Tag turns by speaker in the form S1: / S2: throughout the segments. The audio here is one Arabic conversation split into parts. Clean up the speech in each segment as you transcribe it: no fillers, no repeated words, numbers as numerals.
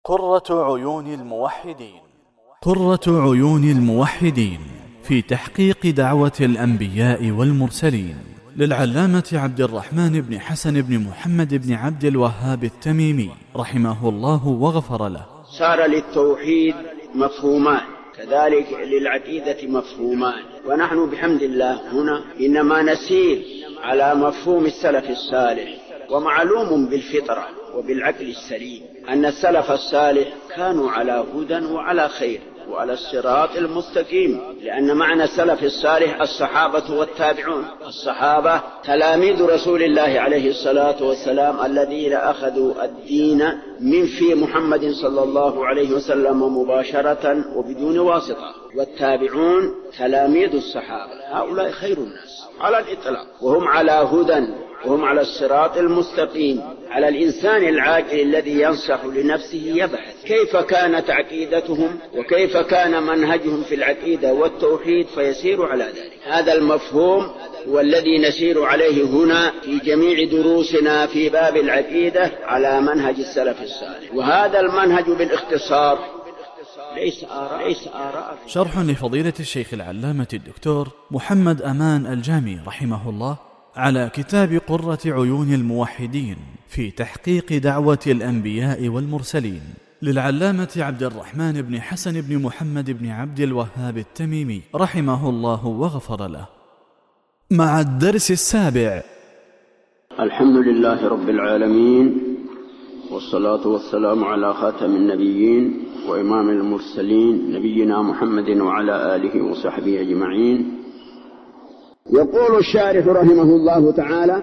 S1: قرة عيون الموحدين. قرة عيون الموحدين في تحقيق دعوة الأنبياء والمرسلين، للعلامة عبد الرحمن بن حسن بن محمد بن عبد الوهاب التميمي رحمه الله وغفر له.
S2: صار للتوحيد مفهومان، كذلك للعقيدة مفهومان، ونحن بحمد الله هنا إنما نسير على مفهوم السلف الصالح. ومعلوم بالفطرة وبالعقل السليم أن السلف الصالح كانوا على هدى وعلى خير وعلى الصراط المستقيم، لأن معنى السلف الصالح الصحابة والتابعون. الصحابة تلاميذ رسول الله عليه الصلاة والسلام الذين أخذوا الدين من في محمد صلى الله عليه وسلم مباشرة وبدون واسطة، والتابعون تلاميذ الصحابة. هؤلاء خير الناس على الإطلاق، وهم على هدى وهم على الصراط المستقيم. على الإنسان العاقل الذي ينصح لنفسه يبحث كيف كانت عقيدتهم وكيف كان منهجهم في العقيدة والتوحيد فيسير على ذلك. هذا المفهوم هو الذي نسير عليه هنا في جميع دروسنا في باب العقيدة على منهج السلف الصالح، وهذا المنهج بالاختصار ليس آراء.
S1: شرح لفضيلة الشيخ العلامة الدكتور محمد أمان الجامي رحمه الله على كتاب قرة عيون الموحدين في تحقيق دعوة الأنبياء والمرسلين، للعلامة عبد الرحمن بن حسن بن محمد بن عبد الوهاب التميمي رحمه الله وغفر له. مع الدرس السابع.
S2: الحمد لله رب العالمين، والصلاة والسلام على خاتم النبيين وإمام المرسلين نبينا محمد وعلى آله وصحبه أجمعين. يقول الشارح رحمه الله تعالى: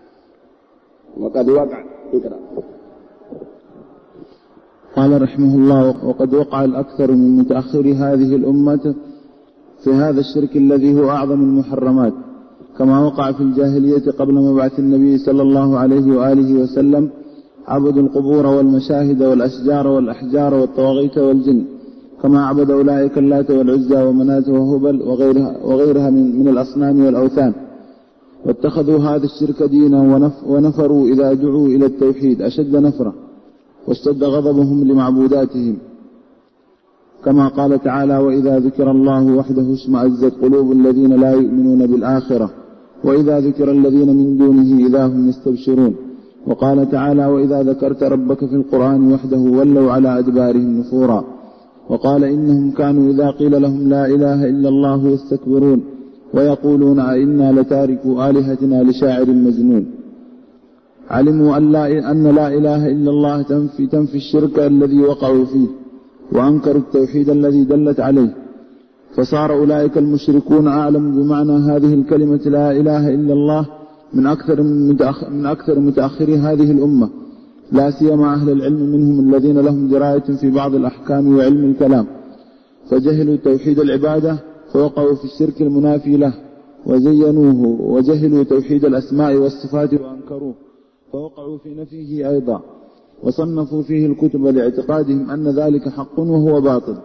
S3: قال رحمه الله: وقد وقع الأكثر من متأخر هذه الأمة في هذا الشرك الذي هو أعظم المحرمات، كما وقع في الجاهلية قبل مبعث النبي صلى الله عليه وآله وسلم، عبدوا القبور والمشاهد والأشجار والأحجار والطواغيت والجن، كما عبد أولئك اللات والعزى ومناة وهبل وغيرها من الأصنام والأوثان، واتخذوا هذا الشرك دينا ونفروا إذا دعوا إلى التوحيد أشد نفرة، واشتد غضبهم لمعبوداتهم، كما قال تعالى: وإذا ذكر الله وحده اشمأزت قلوب الذين لا يؤمنون بالآخرة وإذا ذكر الذين من دونه إذا هم يستبشرون. وقال تعالى: وإذا ذكرت ربك في القرآن وحده ولوا على أدبارهم نفورا. وقال: إنهم كانوا إذا قيل لهم لا إله إلا الله يستكبرون ويقولون أئنا لتاركوا آلهتنا لشاعر مجنون. علموا أن لا إله إلا الله تنفي الشرك الذي وقعوا فيه، وأنكروا التوحيد الذي دلت عليه، فصار أولئك المشركون أعلم بمعنى هذه الكلمة لا إله إلا الله من أكثر متأخري هذه الأمة، لا سيما أهل العلم منهم الذين لهم دراية في بعض الأحكام وعلم الكلام، فجهلوا توحيد العبادة فوقعوا في الشرك المنافي له وزينوه، وجهلوا توحيد الأسماء والصفات وأنكروه فوقعوا في نفيه أيضا، وصنفوا فيه الكتب لاعتقادهم أن ذلك حق وهو باطل.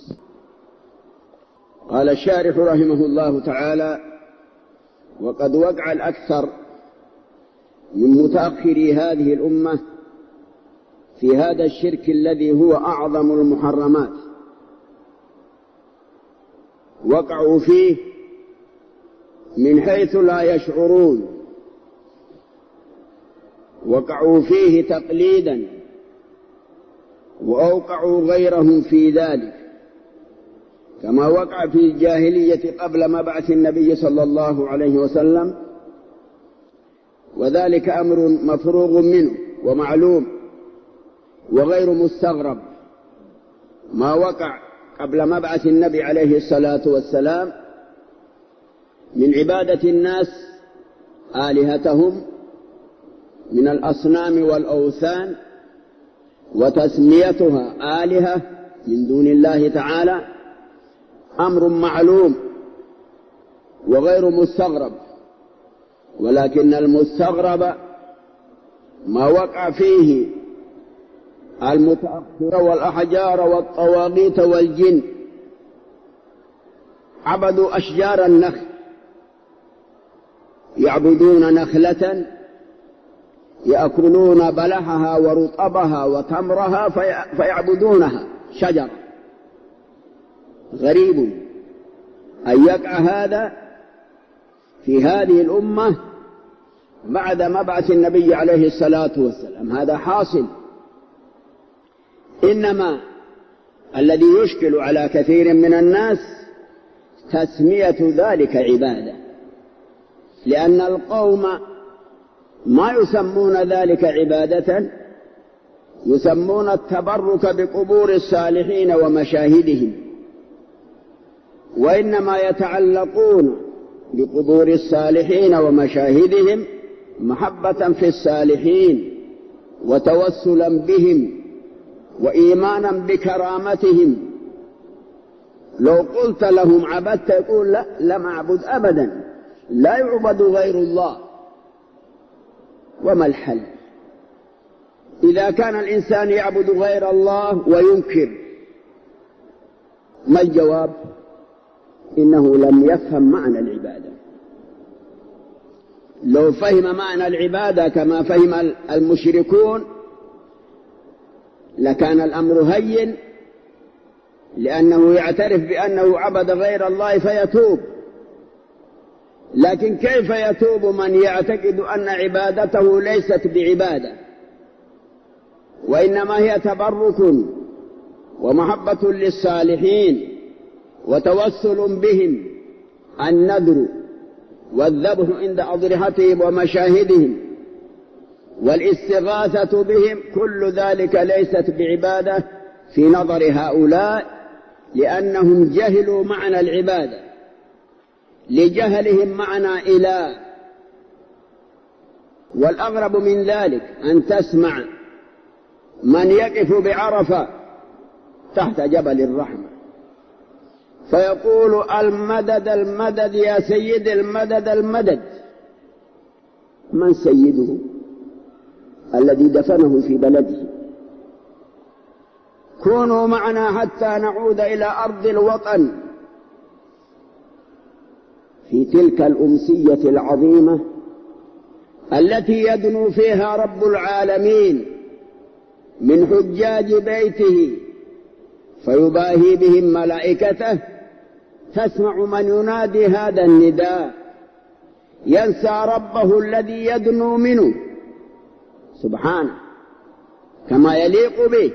S2: قال الشارح رحمه الله تعالى: وقد وقع الأكثر من متأخري هذه الأمة في هذا الشرك الذي هو أعظم المحرمات، وقعوا فيه من حيث لا يشعرون، وقعوا فيه تقليدا وأوقعوا غيرهم في ذلك، كما وقع في الجاهلية قبل مبعث النبي صلى الله عليه وسلم، وذلك أمر مفروغ منه ومعلوم وغير مستغرب. ما وقع قبل مبعث النبي عليه الصلاة والسلام من عبادة الناس آلهتهم من الأصنام والأوثان وتسميتها آلهة من دون الله تعالى أمر معلوم وغير مستغرب، ولكن المستغرب ما وقع فيه المتأخر والأحجار والطواغيت والجن. عبدوا أشجار النخل، يعبدون نخلة يأكلون بلحها ورطبها وتمرها فيعبدونها شجرة. غريب أن يقع هذا في هذه الأمة بعد مبعث النبي عليه الصلاة والسلام. هذا حاصل. إنما الذي يشكل على كثير من الناس تسمية ذلك عبادة، لأن القوم ما يسمون ذلك عبادة، يسمون التبرك بقبور الصالحين ومشاهدهم، وإنما يتعلقون بقبور الصالحين ومشاهدهم محبة في الصالحين وتوسلا بهم وإيمانا بكرامتهم. لو قلت لهم عبدت يقول لا، لم أعبد أبدا، لا يعبد غير الله. وما الحل إذا كان الإنسان يعبد غير الله وينكر؟ ما الجواب؟ إنه لم يفهم معنى العبادة. لو فهم معنى العبادة كما فهم المشركون لكان الأمر هين، لأنه يعترف بأنه عبد غير الله فيتوب. لكن كيف يتوب من يعتقد أن عبادته ليست بعبادة، وإنما هي تبرك ومحبة للصالحين وتوسل بهم، النذر والذبح عند أضرحتهم ومشاهدهم والاستغاثة بهم، كل ذلك ليست بعبادة في نظر هؤلاء، لأنهم جهلوا معنى العبادة لجهلهم معنى إله. والأغرب من ذلك أن تسمع من يقف بعرفة تحت جبل الرحمة فيقول المدد المدد يا سيد المدد المدد. من سيده؟ الذي دفنه في بلده. كونوا معنا حتى نعود إلى أرض الوطن. في تلك الأمسية العظيمة التي يدنو فيها رب العالمين من حجاج بيته فيباهي بهم ملائكته، تسمع من ينادي هذا النداء ينسى ربه الذي يدنو منه سبحانه كما يليق به،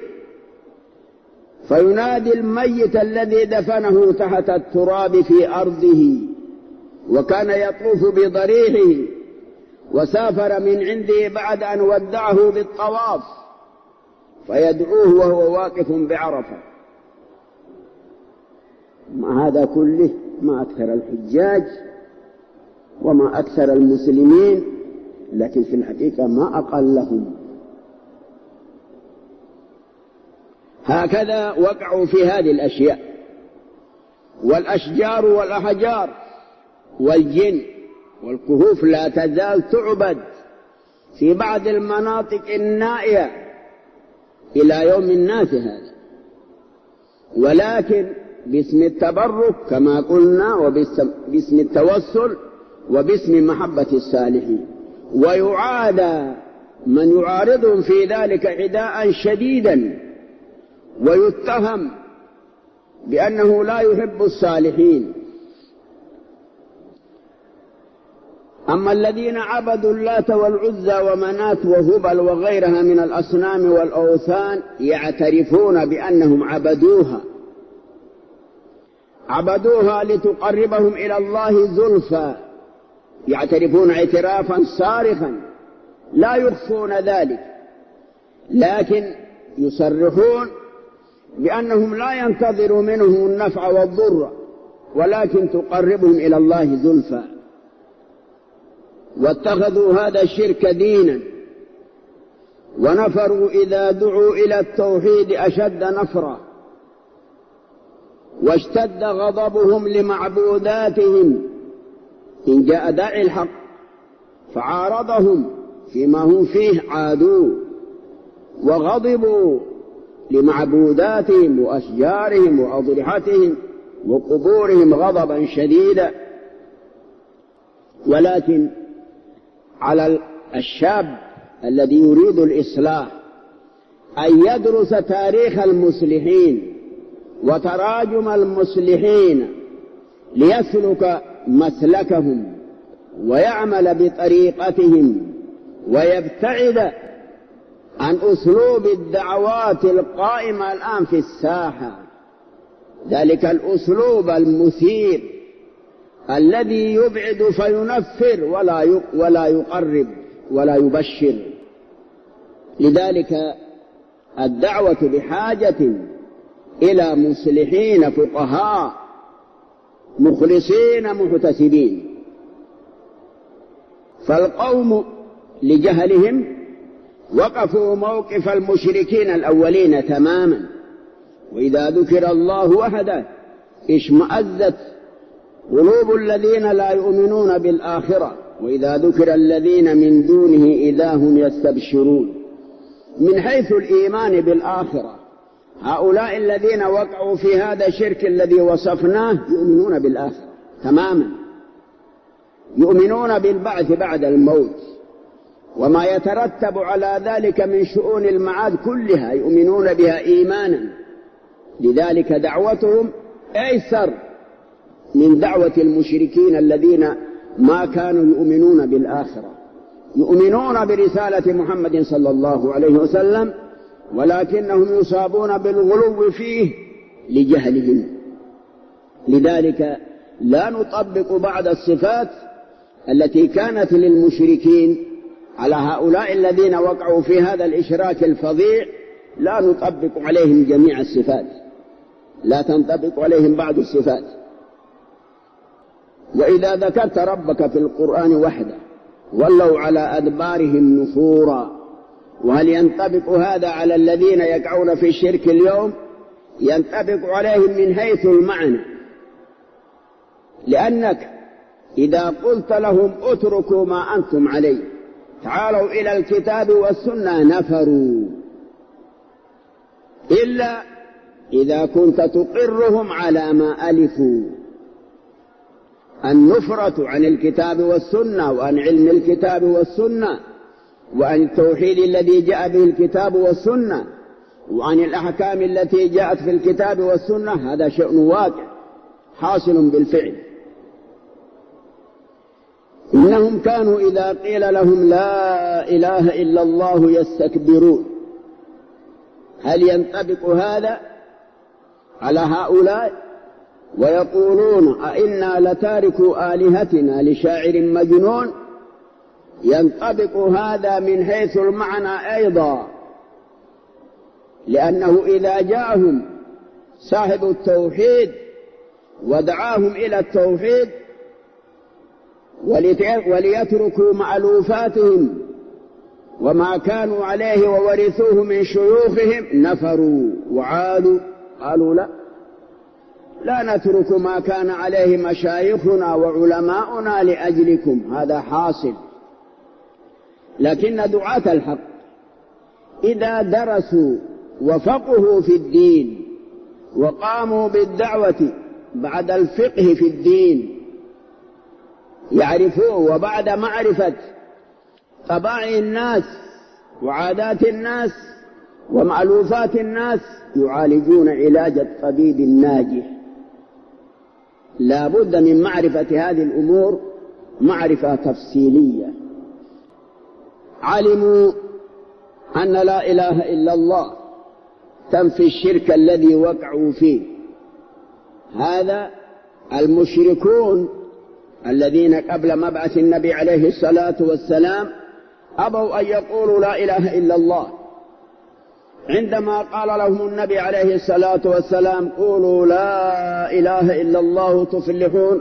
S2: فينادي الميت الذي دفنه تحت التراب في أرضه وكان يطوف بضريحه وسافر من عنده بعد أن ودعه بالطواف، فيدعوه وهو واقف بعرفة. مع هذا كله ما أكثر الحجاج وما أكثر المسلمين، لكن في الحقيقة ما أقلهم. هكذا وقعوا في هذه الأشياء. والأشجار والأحجار والجن والكهوف لا تزال تعبد في بعض المناطق النائية إلى يوم الناس هذا، ولكن باسم التبرك كما قلنا، وباسم التوسل، وباسم محبة الصالحين. ويعادى من يعارضهم في ذلك عداء شديدا، ويتهم بأنه لا يحب الصالحين. أما الذين عبدوا اللات والعزى ومنات وهبل وغيرها من الأصنام والأوثان يعترفون بأنهم عبدوها لتقربهم إلى الله زلفى، يعترفون اعترافا صارخا لا يخفون ذلك، لكن يصرحون بأنهم لا ينتظروا منهم النفع والضر، ولكن تقربهم إلى الله زلفى. واتخذوا هذا الشرك دينا، ونفروا إذا دعوا إلى التوحيد أشد نفرا، واشتد غضبهم لمعبوداتهم إن جاء داعي الحق فعارضهم فيما هم فيه عادوا وغضبوا لمعبوداتهم وأشجارهم وأضرحتهم وقبورهم غضبا شديدا. ولكن على الشاب الذي يريد الإصلاح أن يدرس تاريخ المصلحين وتراجم المصلحين ليسلك مسلكهم ويعمل بطريقتهم ويبتعد عن أسلوب الدعوات القائمة الآن في الساحة، ذلك الأسلوب المثير الذي يبعد فينفر ولا يقرب ولا يبشر. لذلك الدعوة بحاجة إلى مصلحين فقهاء مخلصين محتسبين. فالقوم لجهلهم وقفوا موقف المشركين الأولين تماما، وإذا ذكر الله وحده اشمأزت قلوب الذين لا يؤمنون بالآخرة، وإذا ذكر الذين من دونه إذا هم يستبشرون. من حيث الإيمان بالآخرة هؤلاء الذين وقعوا في هذا الشرك الذي وصفناه يؤمنون بالآخرة تماما، يؤمنون بالبعث بعد الموت وما يترتب على ذلك من شؤون المعاد كلها يؤمنون بها إيمانا. لذلك دعوتهم أيسر من دعوة المشركين الذين ما كانوا يؤمنون بالآخرة، يؤمنون برسالة محمد صلى الله عليه وسلم ولكنهم يصابون بالغلو فيه لجهلهم. لذلك لا نطبق بعض الصفات التي كانت للمشركين على هؤلاء الذين وقعوا في هذا الإشراك الفظيع، لا نطبق عليهم جميع الصفات، لا تنطبق عليهم بعض الصفات. وإذا ذكرت ربك في القرآن وحده ولوا على أدبارهم نفورا. وهل ينطبق هذا على الذين يقعون في الشرك اليوم؟ ينطبق عليهم من حيث المعنى، لأنك إذا قلت لهم اتركوا ما أنتم عليه تعالوا إلى الكتاب والسنة نفروا، إلا إذا كنت تقرهم على ما ألفوا. النفرة عن الكتاب والسنة وعن علم الكتاب والسنة وعن التوحيد الذي جاء به الكتاب والسنة وعن الأحكام التي جاءت في الكتاب والسنة، هذا شأن واقع حاصل بالفعل. إنهم كانوا إذا قيل لهم لا إله إلا الله يستكبرون. هل ينطبق هذا على هؤلاء؟ ويقولون أئنا لتاركوا آلهتنا لشاعر مجنون. ينطبق هذا من حيث المعنى أيضا، لأنه إذا جاءهم صاحب التوحيد ودعاهم إلى التوحيد وليتركوا مألوفاتهم وما كانوا عليه وورثوه من شيوخهم نفروا وعادوا، قالوا لا نترك ما كان عليه مشايخنا وعلماؤنا لأجلكم. هذا حاصل. لكن دعاة الحق إذا درسوا وفقهوا في الدين وقاموا بالدعوة بعد الفقه في الدين يعرفوه، وبعد معرفة طبائع الناس وعادات الناس ومألوفات الناس يعالجون علاج الطبيب الناجح. لا بد من معرفة هذه الأمور معرفة تفصيلية. علموا أن لا إله إلا الله تنفي الشرك الذي وقعوا فيه. هذا المشركون الذين قبل مبعث النبي عليه الصلاة والسلام أبوا أن يقولوا لا إله إلا الله. عندما قال لهم النبي عليه الصلاة والسلام قولوا لا إله إلا الله تفلحون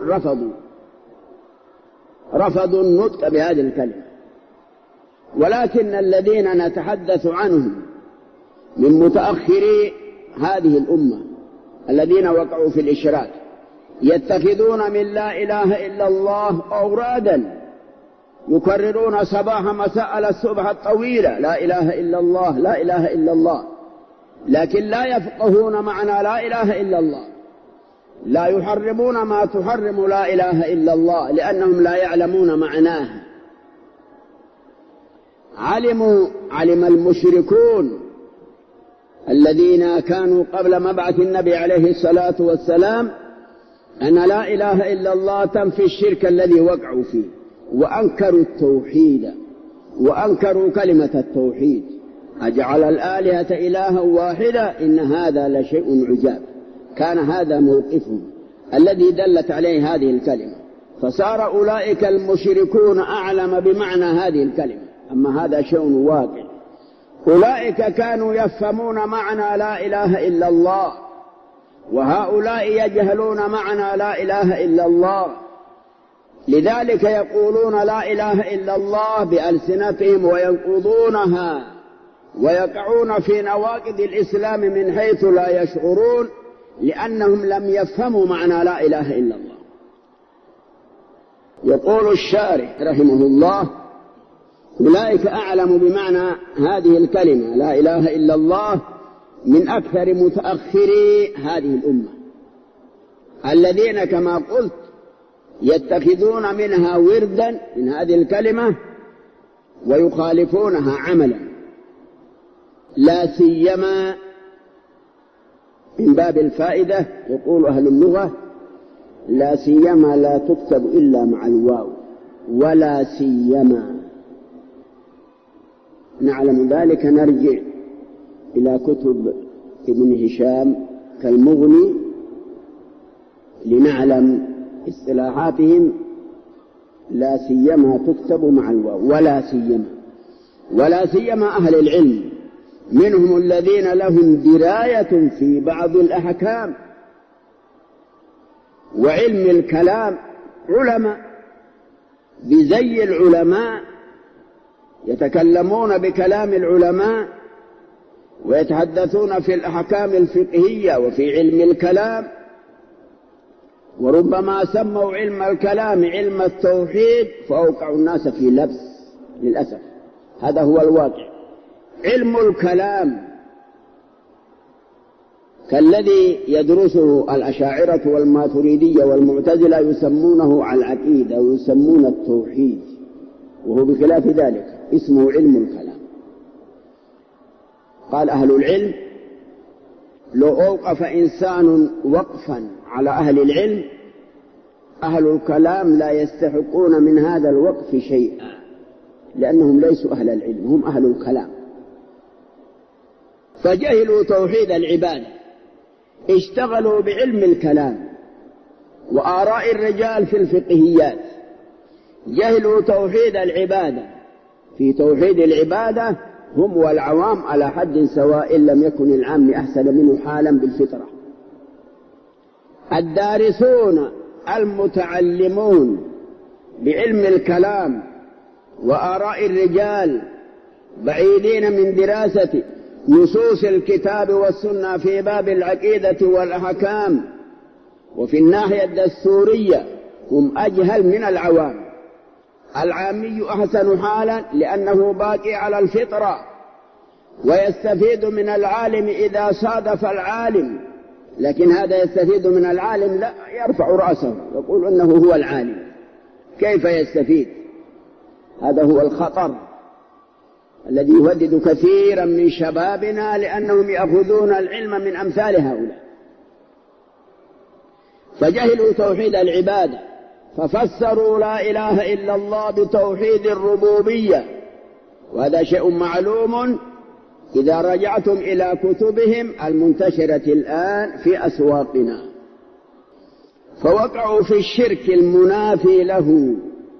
S2: رفضوا النطق بهذه الكلمة. ولكن الذين نتحدث عنهم من متأخري هذه الأمة الذين وقعوا في الإشراك يتخذون من لا إله إلا الله أورادا يكررون صباح مساء الصبح الطويلة لا إله إلا الله لا إله إلا الله، لكن لا يفقهون معنى لا إله إلا الله، لا يحرمون ما تحرم لا إله إلا الله لأنهم لا يعلمون معناها. علم المشركون الذين كانوا قبل مبعث النبي عليه الصلاة والسلام أن لا إله إلا الله تنفي الشرك الذي وقعوا فيه، وأنكروا التوحيد وأنكروا كلمة التوحيد، أجعل الآلهة إلها واحدا إن هذا لشيء عجاب. كان هذا موقفهم الذي دلت عليه هذه الكلمة، فصار أولئك المشركون أعلم بمعنى هذه الكلمة. أما هذا شيء واقع، أولئك كانوا يفهمون معنى لا إله إلا الله، وهؤلاء يجهلون معنى لا إله إلا الله، لذلك يقولون لا إله إلا الله بألسنتهم وينقضونها ويقعون في نواقض الإسلام من حيث لا يشعرون، لأنهم لم يفهموا معنى لا إله إلا الله. يقول الشارح رحمه الله: أولئك أعلم بمعنى هذه الكلمة لا إله إلا الله من أكثر متأخري هذه الأمة، الذين كما قلت يتخذون منها وردا من هذه الكلمة ويخالفونها عملا، لا سيما من باب الفائدة. يقول أهل اللغة: لا سيما لا تكتب إلا مع الواو، ولا سيما. نعلم ذلك نرجع إلى كتب ابن هشام كالمغني لنعلم اصطلاحاتهم. لا سيما تكتب مع الواو، ولا سيما أهل العلم، منهم الذين لهم دراية في بعض الأحكام وعلم الكلام، علماء بزي العلماء يتكلمون بكلام العلماء ويتحدثون في الأحكام الفقهية وفي علم الكلام، وربما سموا علم الكلام علم التوحيد فأوقعوا الناس في لبس للأسف. هذا هو الواقع. علم الكلام كالذي يدرسه الأشاعرة والماتريدية والمعتزلة يسمونه العقيدة ويسمون التوحيد، وهو بخلاف ذلك اسمه علم الكلام. قال أهل العلم: لو أوقف إنسان وقفا على أهل العلم، أهل الكلام لا يستحقون من هذا الوقف شيئا، لأنهم ليسوا أهل العلم، هم أهل الكلام. فجهلوا توحيد العبادة، اشتغلوا بعلم الكلام وآراء الرجال في الفقهيات، جهلوا توحيد العبادة. في توحيد العبادة هم والعوام على حد سواء، إن لم يكن العام أحسن منه حالا بالفطرة. الدارسون المتعلمون بعلم الكلام وآراء الرجال بعيدين من دراسة نصوص الكتاب والسنة في باب العقيدة والأحكام وفي الناحية الدستورية هم أجهل من العوام. العامي أحسن حالا لأنه باقي على الفطرة ويستفيد من العالم إذا صادف العالم، لكن هذا يستفيد من العالم لا يرفع رأسه يقول إنه هو العالم، كيف يستفيد؟ هذا هو الخطر الذي يهدد كثيرا من شبابنا، لأنهم يأخذون العلم من أمثال هؤلاء. فجهلوا توحيد العبادة ففسروا لا إله إلا الله بتوحيد الربوبية، وهذا شيء معلوم إذا رجعتم إلى كتبهم المنتشرة الآن في أسواقنا. فوقعوا في الشرك المنافي له،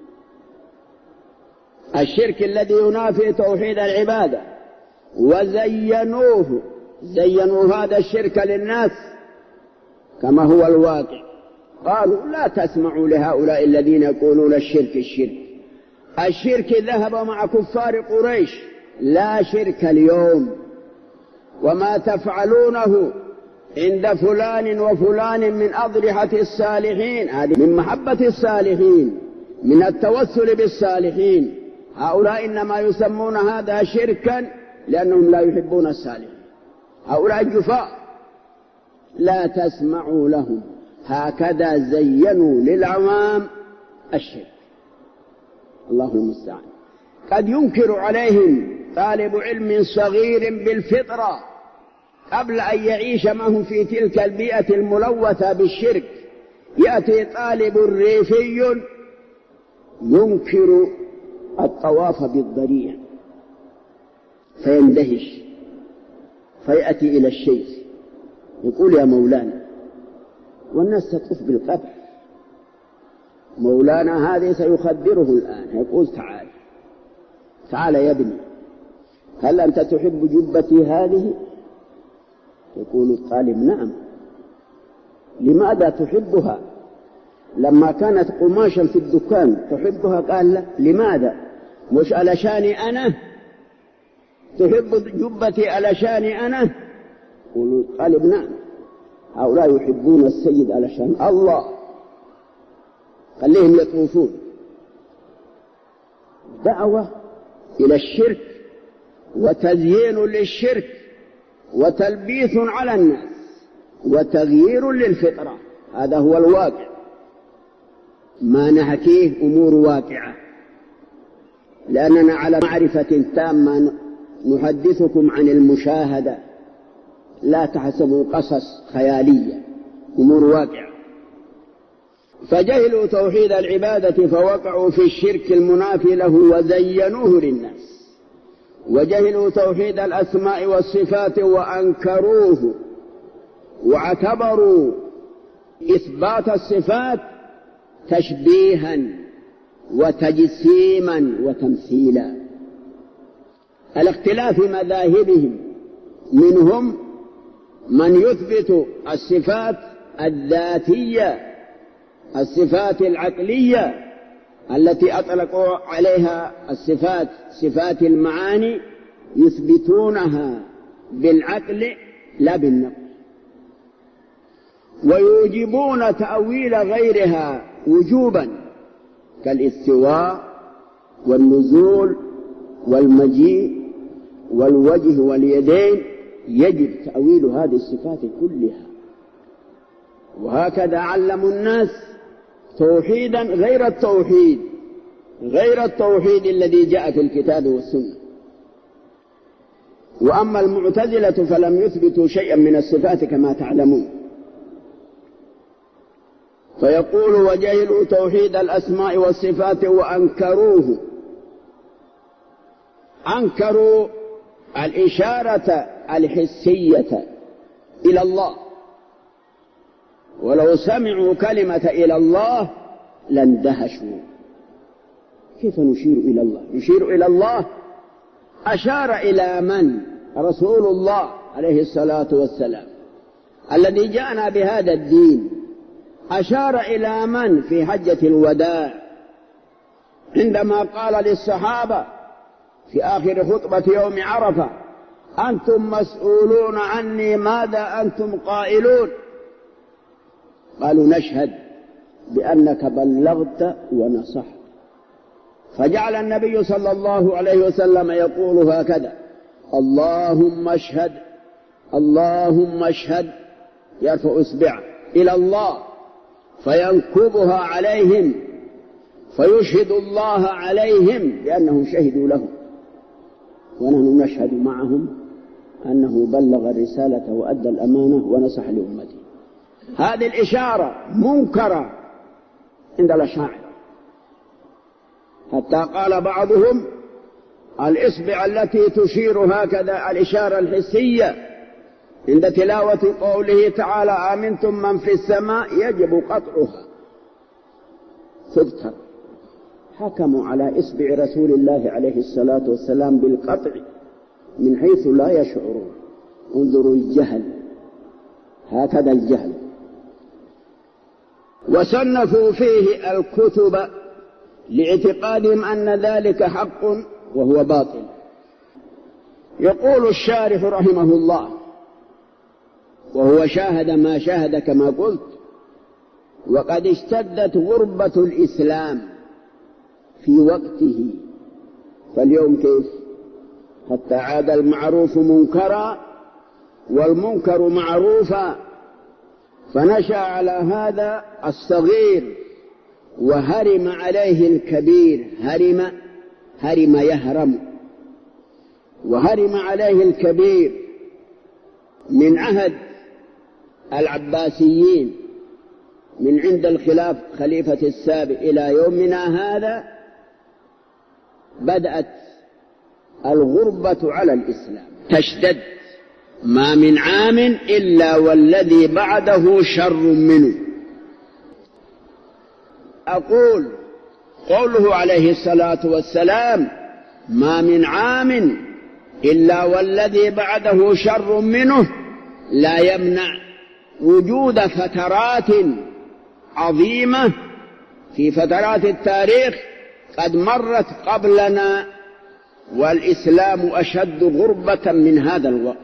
S2: الشرك الذي ينافي توحيد العبادة، وزينوه، زينوا هذا الشرك للناس كما هو الواقع. قالوا: لا تسمعوا لهؤلاء الذين يقولون الشرك الشرك ذهب مع كفار قريش، لا شرك اليوم، وما تفعلونه عند فلان وفلان من أضرحة الصالحين، هذه من محبة الصالحين، من التوسل بالصالحين. هؤلاء إنما يسمون هذا شركا لأنهم لا يحبون الصالحين، هؤلاء الجفاء. لا تسمعوا لهم، هكذا زينوا للعوام الشرك. الله المستعان. قد ينكر عليهم طالب علم صغير بالفطرة قبل أن يعيش معهم في تلك البيئة الملوثة بالشرك، يأتي طالب ريفي ينكر الطواف بالضريع فيندهش، فيأتي إلى الشيخ يقول يا مولانا، والناس تطوف بالقبر، مولانا هذه سيخدره الآن، يقول تعال يا ابني، هل أنت تحب جبتي هذه؟ يقول الطالب نعم. لماذا تحبها؟ لما كانت قماشا في الدكان تحبها؟ قال لا. لماذا؟ مش علشاني أنا؟ تحب جبتي علشاني أنا؟ يقول الطالب نعم. هؤلاء يحبون السيد علشان الله، خليهم يطوفون. دعوة إلى الشرك وتزيين للشرك وتلبيس على الناس وتغيير للفطرة، هذا هو الواقع. ما نحكيه أمور واقعة، لأننا على معرفة تامة نحدثكم عن المشاهدة، لا تحسبوا قصص خيالية، أمور واقعة. فجهلوا توحيد العبادة فوقعوا في الشرك المنافي له وزينوه للناس، وجهلوا توحيد الأسماء والصفات وأنكروه، واعتبروا إثبات الصفات تشبيها وتجسيما وتمثيلا. الاختلاف مذاهبهم، منهم من يثبت الصفات الذاتية، الصفات العقلية التي أطلقوا عليها الصفات صفات المعاني، يثبتونها بالعقل لا بالنقل، ويوجبون تأويل غيرها وجوبا كالاستواء والنزول والمجيء والوجه واليدين، يجب تأويل هذه الصفات كلها. وهكذا علموا الناس توحيدا غير التوحيد الذي جاء في الكتاب والسنة. وأما المعتزلة فلم يثبتوا شيئا من الصفات كما تعلمون. فيقول وجهلوا توحيد الأسماء والصفات وأنكروه، أنكروا الإشارة الحسية إلى الله، ولو سمعوا كلمة إلى الله لاندهشوا. كيف نشير إلى الله؟ يشير إلى الله، أشار إلى من؟ رسول الله عليه الصلاة والسلام الذي جاءنا بهذا الدين. أشار إلى من في حجة الوداع عندما قال للصحابة في آخر خطبة يوم عرفة: أنتم مسؤولون عني، ماذا أنتم قائلون؟ قالوا: نشهد بأنك بلغت ونصحت. فجعل النبي صلى الله عليه وسلم يقول هكذا: اللهم اشهد، اللهم اشهد، يرفع إصبعه إلى الله فينكبها عليهم، فيشهد الله عليهم بأنهم شهدوا له، ونحن نشهد معهم أنه بلغ الرسالة وأدى الأمانة ونصح لأمته. هذه الإشارة منكرة عند الأشاعرة، حتى قال بعضهم: الإصبع التي تشير هكذا الإشارة الحسية عند تلاوة قوله تعالى: آمنتم من في السماء، يجب قطعها، تبتر. حكموا على إصبع رسول الله عليه الصلاة والسلام بالقطع من حيث لا يشعرون. انظروا الجهل، هكذا الجهل. وصنفوا فيه الكتب لاعتقادهم أن ذلك حق وهو باطل. يقول الشارح رحمه الله: وهو شاهد ما شاهد كما قلت، وقد اشتدت غربة الإسلام في وقته، فاليوم كيف؟ حتى عاد المعروف منكرا والمنكر معروفا، فنشأ على هذا الصغير وهرم عليه الكبير. هرم هرم يهرم، وهرم عليه الكبير من عهد العباسيين من عند خليفة السابع إلى يومنا هذا. بدأت الغربة على الإسلام تشتد، ما من عام إلا والذي بعده شر منه. أقول قوله عليه الصلاة والسلام ما من عام إلا والذي بعده شر منه لا يمنع وجود فترات عظيمة في فترات التاريخ قد مرت قبلنا، والإسلام أشد غربة من هذا الوقت.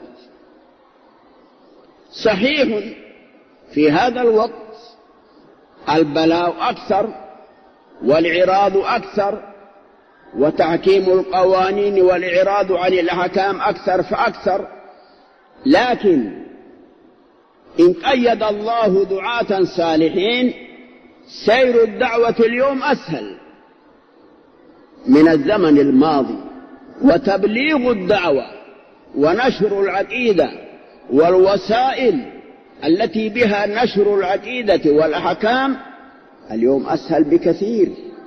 S2: صحيح في هذا الوقت البلاء أكثر والإعراض أكثر، وتحكيم القوانين والإعراض عن الأحكام أكثر فأكثر، لكن إن قيد الله دعاة صالحين سير الدعوة اليوم أسهل من الزمن الماضي، وتبليغ الدعوة ونشر العقيدة والوسائل التي بها نشر العقيدة والأحكام اليوم أسهل بكثير.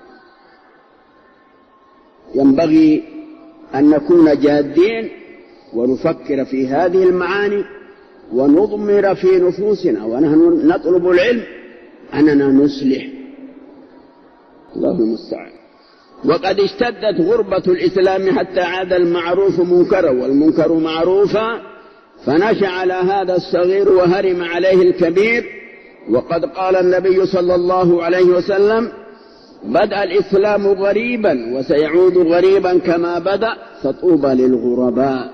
S2: ينبغي أن نكون جادين ونفكر في هذه المعاني ونضمر في نفوسنا ونحن نطلب العلم أننا نصلح. الله المستعان. وقد اشتدت غربة الإسلام حتى عاد المعروف منكرا والمنكر معروفا، فنشأ على هذا الصغير وهرم عليه الكبير. وقد قال النبي صلى الله عليه وسلم بدأ الإسلام غريبا وسيعود غريبا كما بدأ، فطوبى للغرباء.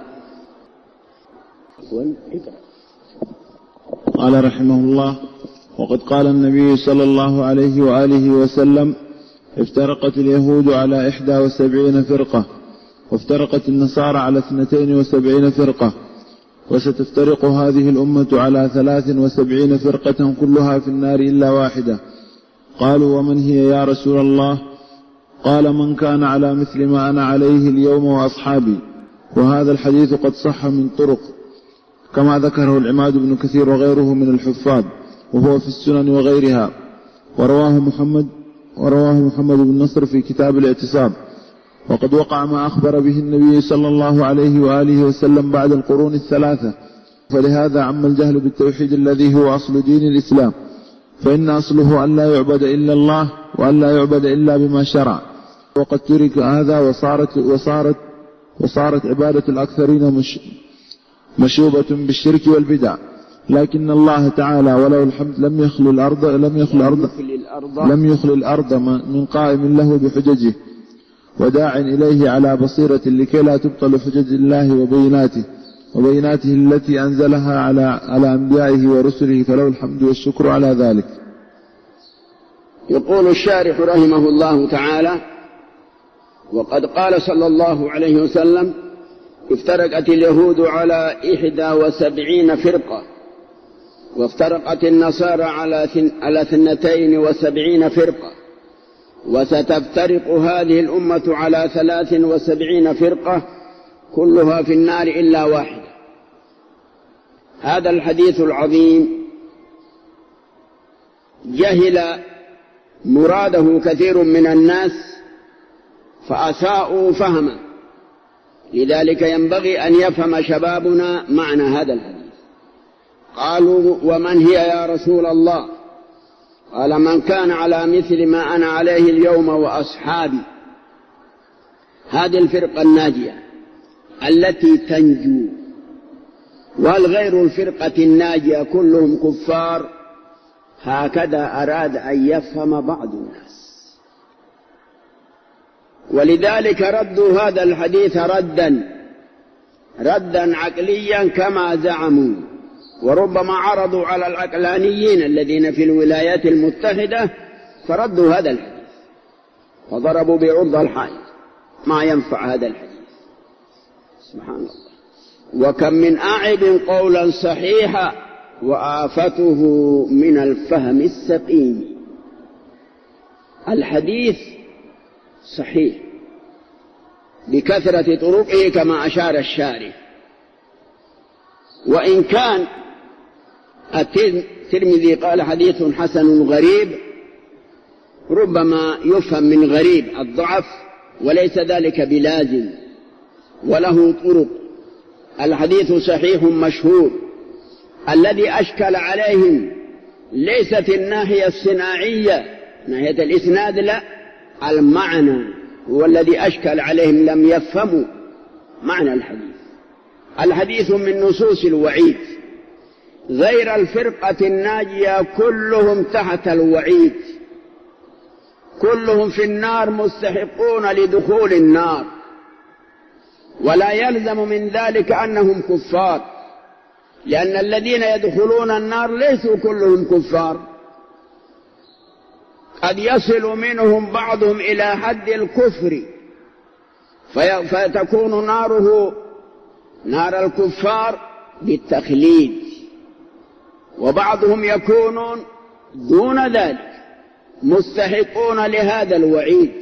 S3: قال رحمه الله: وقد قال النبي صلى الله عليه وآله وسلم: افترقت اليهود على 71 فرقة، وافترقت النصارى على 72 فرقة، وستفترق هذه الأمة على 73 فرقة كلها في النار إلا واحدة. قالوا: ومن هي يا رسول الله؟ قال: من كان على مثل ما أنا عليه اليوم وأصحابي. وهذا الحديث قد صح من طرق كما ذكره العماد بن كثير وغيره من الحفاظ، وهو في السنن وغيرها، ورواه محمد بن نصر في كتاب الاعتصام. وقد وقع ما أخبر به النبي صلى الله عليه وآله وسلم بعد القرون الثلاثة، فلهذا عم الجهل بالتوحيد الذي هو أصل دين الإسلام، فإن أصله أن لا يعبد إلا الله وأن لا يعبد إلا بما شرع. وقد ترك هذا وصارت عبادة الأكثرين مشوبة بالشرك والبدع. لكن الله تعالى وله الحمد لم يخل الأرض من قائم له بحججه وداع إليه على بصيرة، لكي لا تبطل حجج الله وبيناته التي أنزلها على أنبيائه ورسله، فله الحمد والشكر على ذلك.
S2: يقول الشارح رحمه الله تعالى: وقد قال صلى الله عليه وسلم: افترقت اليهود على 71 فرقة، وافترقت النصارى على 72 فرقة، وستفترق هذه الأمة على 73 فرقة كلها في النار إلا واحدة. هذا الحديث العظيم جهل مراده كثير من الناس فأساءوا فهمه، لذلك ينبغي أن يفهم شبابنا معنى هذا الحديث. قالوا: ومن هي يا رسول الله؟ قال: من كان على مثل ما أنا عليه اليوم وأصحابي. هذه الفرقة الناجية التي تنجو، والغير الفرقة الناجية كلهم كفار. هكذا أراد أن يفهم بعض الناس، ولذلك ردوا هذا الحديث ردا عقليا كما زعموا، وربما عرضوا على العقلانيين الذين في الولايات المتحدة فردوا هذا الحديث فضربوا بعرض الحائط. ما ينفع هذا الحديث، سبحان الله. وكم من أعب قولا صحيحا وآفته من الفهم السقيم. الحديث صحيح بكثرة طرقه كما أشار الشارح. وإن كان الترمذي قال حديث حسن غريب، ربما يفهم من غريب الضعف وليس ذلك بلازم، وله طرق. الحديث صحيح مشهور. الذي أشكل عليهم ليست الناحية الصناعية، ناحية الإسناد لا، المعنى هو الذي أشكل عليهم، لم يفهموا معنى الحديث. الحديث من نصوص الوعيد، غير الفرقة الناجية كلهم تحت الوعيد، كلهم في النار مستحقون لدخول النار، ولا يلزم من ذلك أنهم كفار، لأن الذين يدخلون النار ليسوا كلهم كفار، قد يصل منهم بعضهم إلى حد الكفر فتكون ناره نار الكفار بالتخليد، وبعضهم يكونون دون ذلك مستحقون لهذا الوعيد،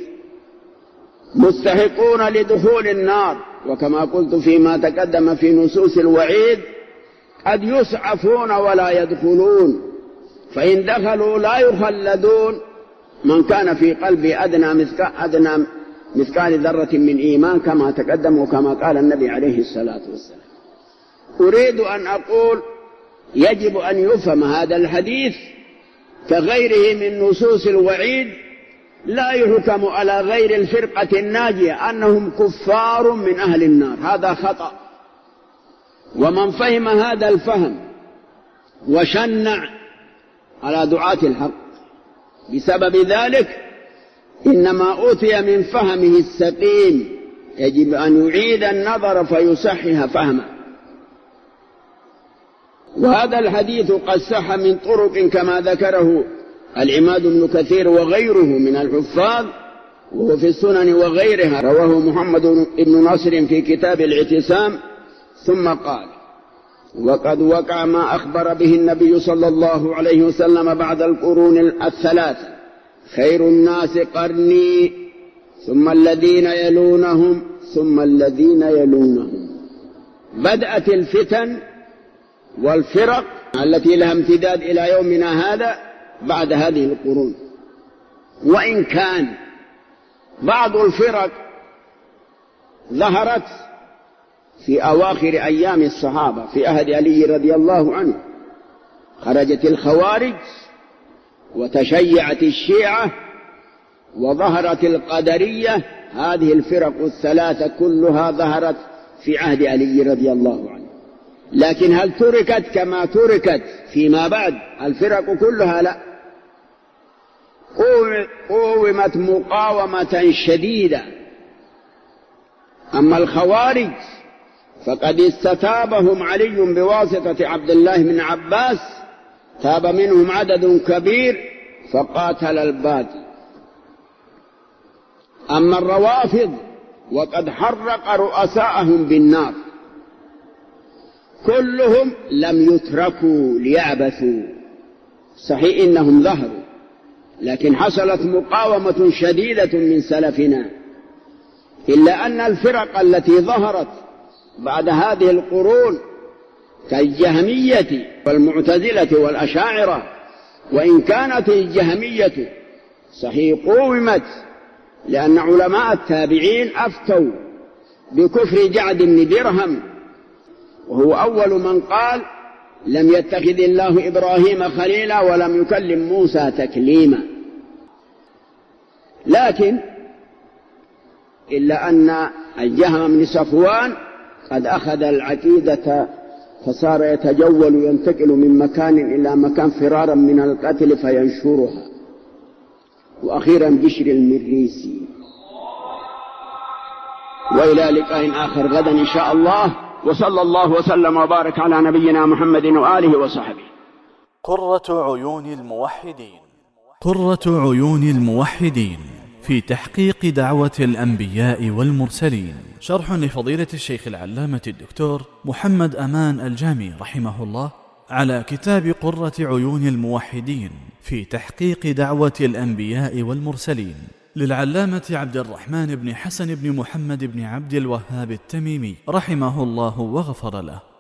S2: مستحقون لدخول النار. وكما قلت فيما تقدم في نصوص الوعيد قد يسعفون ولا يدخلون، فإن دخلوا لا يخلدون من كان في قلبه أدنى مثقال ذرة من إيمان، كما تقدم وكما قال النبي عليه الصلاة والسلام. أريد أن أقول يجب أن يفهم هذا الحديث كغيره من نصوص الوعيد، لا يحكم على غير الفرقة الناجية أنهم كفار من أهل النار، هذا خطأ. ومن فهم هذا الفهم وشنع على دعاة الحق بسبب ذلك إنما أوتي من فهمه السقيم، يجب أن يعيد النظر فيصحح فهمه. وهذا الحديث قد صح من طرق كما ذكره العماد بن كثير وغيره من الحفاظ، وهو في السنن وغيرها. رواه محمد بن نصر في كتاب الاعتصام، ثم قال: وقد وقع ما أخبر به النبي صلى الله عليه وسلم بعد القرون الثلاثة: خير الناس قرني، ثم الذين يلونهم، ثم الذين يلونهم. بدأت الفتن والفرق التي لها امتداد إلى يومنا هذا بعد هذه القرون. وإن كان بعض الفرق ظهرت في أواخر أيام الصحابة في عهد علي رضي الله عنه، خرجت الخوارج وتشيعت الشيعة وظهرت القدرية، هذه الفرق الثلاثة كلها ظهرت في عهد علي رضي الله عنه. لكن هل تركت كما تركت فيما بعد الفرق كلها؟ لا، قومت مقاومة شديدة. أما الخوارج فقد استتابهم علي بواسطة عبد الله بن عباس، تاب منهم عدد كبير فقاتل الباقي. أما الروافض وقد حرق رؤساءهم بالنار، كلهم لم يتركوا ليعبثوا، صحيح إنهم ظهروا، لكن حصلت مقاومة شديدة من سلفنا. إلا أن الفرق التي ظهرت بعد هذه القرون كالجهمية والمعتزلة والأشاعرة، وإن كانت الجهمية صحيح قومت لأن علماء التابعين أفتوا بكفر جعد بن درهم، وهو أول من قال لم يتخذ الله إبراهيم خليلا ولم يكلم موسى تكليما. لكن إلا أن الجهم بن صفوان قد أخذ العقيدة فصار يتجول ينتقل من مكان إلى مكان فرارا من القتل فينشرها. وأخيرا بشر المريسي. وإلى لقاء آخر غدا إن شاء الله، وصلى الله وسلم وبارك على نبينا محمد وآله وصحبه.
S1: قرة عيون الموحدين. قرة عيون الموحدين في تحقيق دعوة الأنبياء والمرسلين، شرح لفضيلة الشيخ العلامة الدكتور محمد أمان الجامي رحمه الله على كتاب قرة عيون الموحدين في تحقيق دعوة الأنبياء والمرسلين للعلامة عبد الرحمن بن حسن بن محمد بن عبد الوهاب التميمي رحمه الله وغفر له.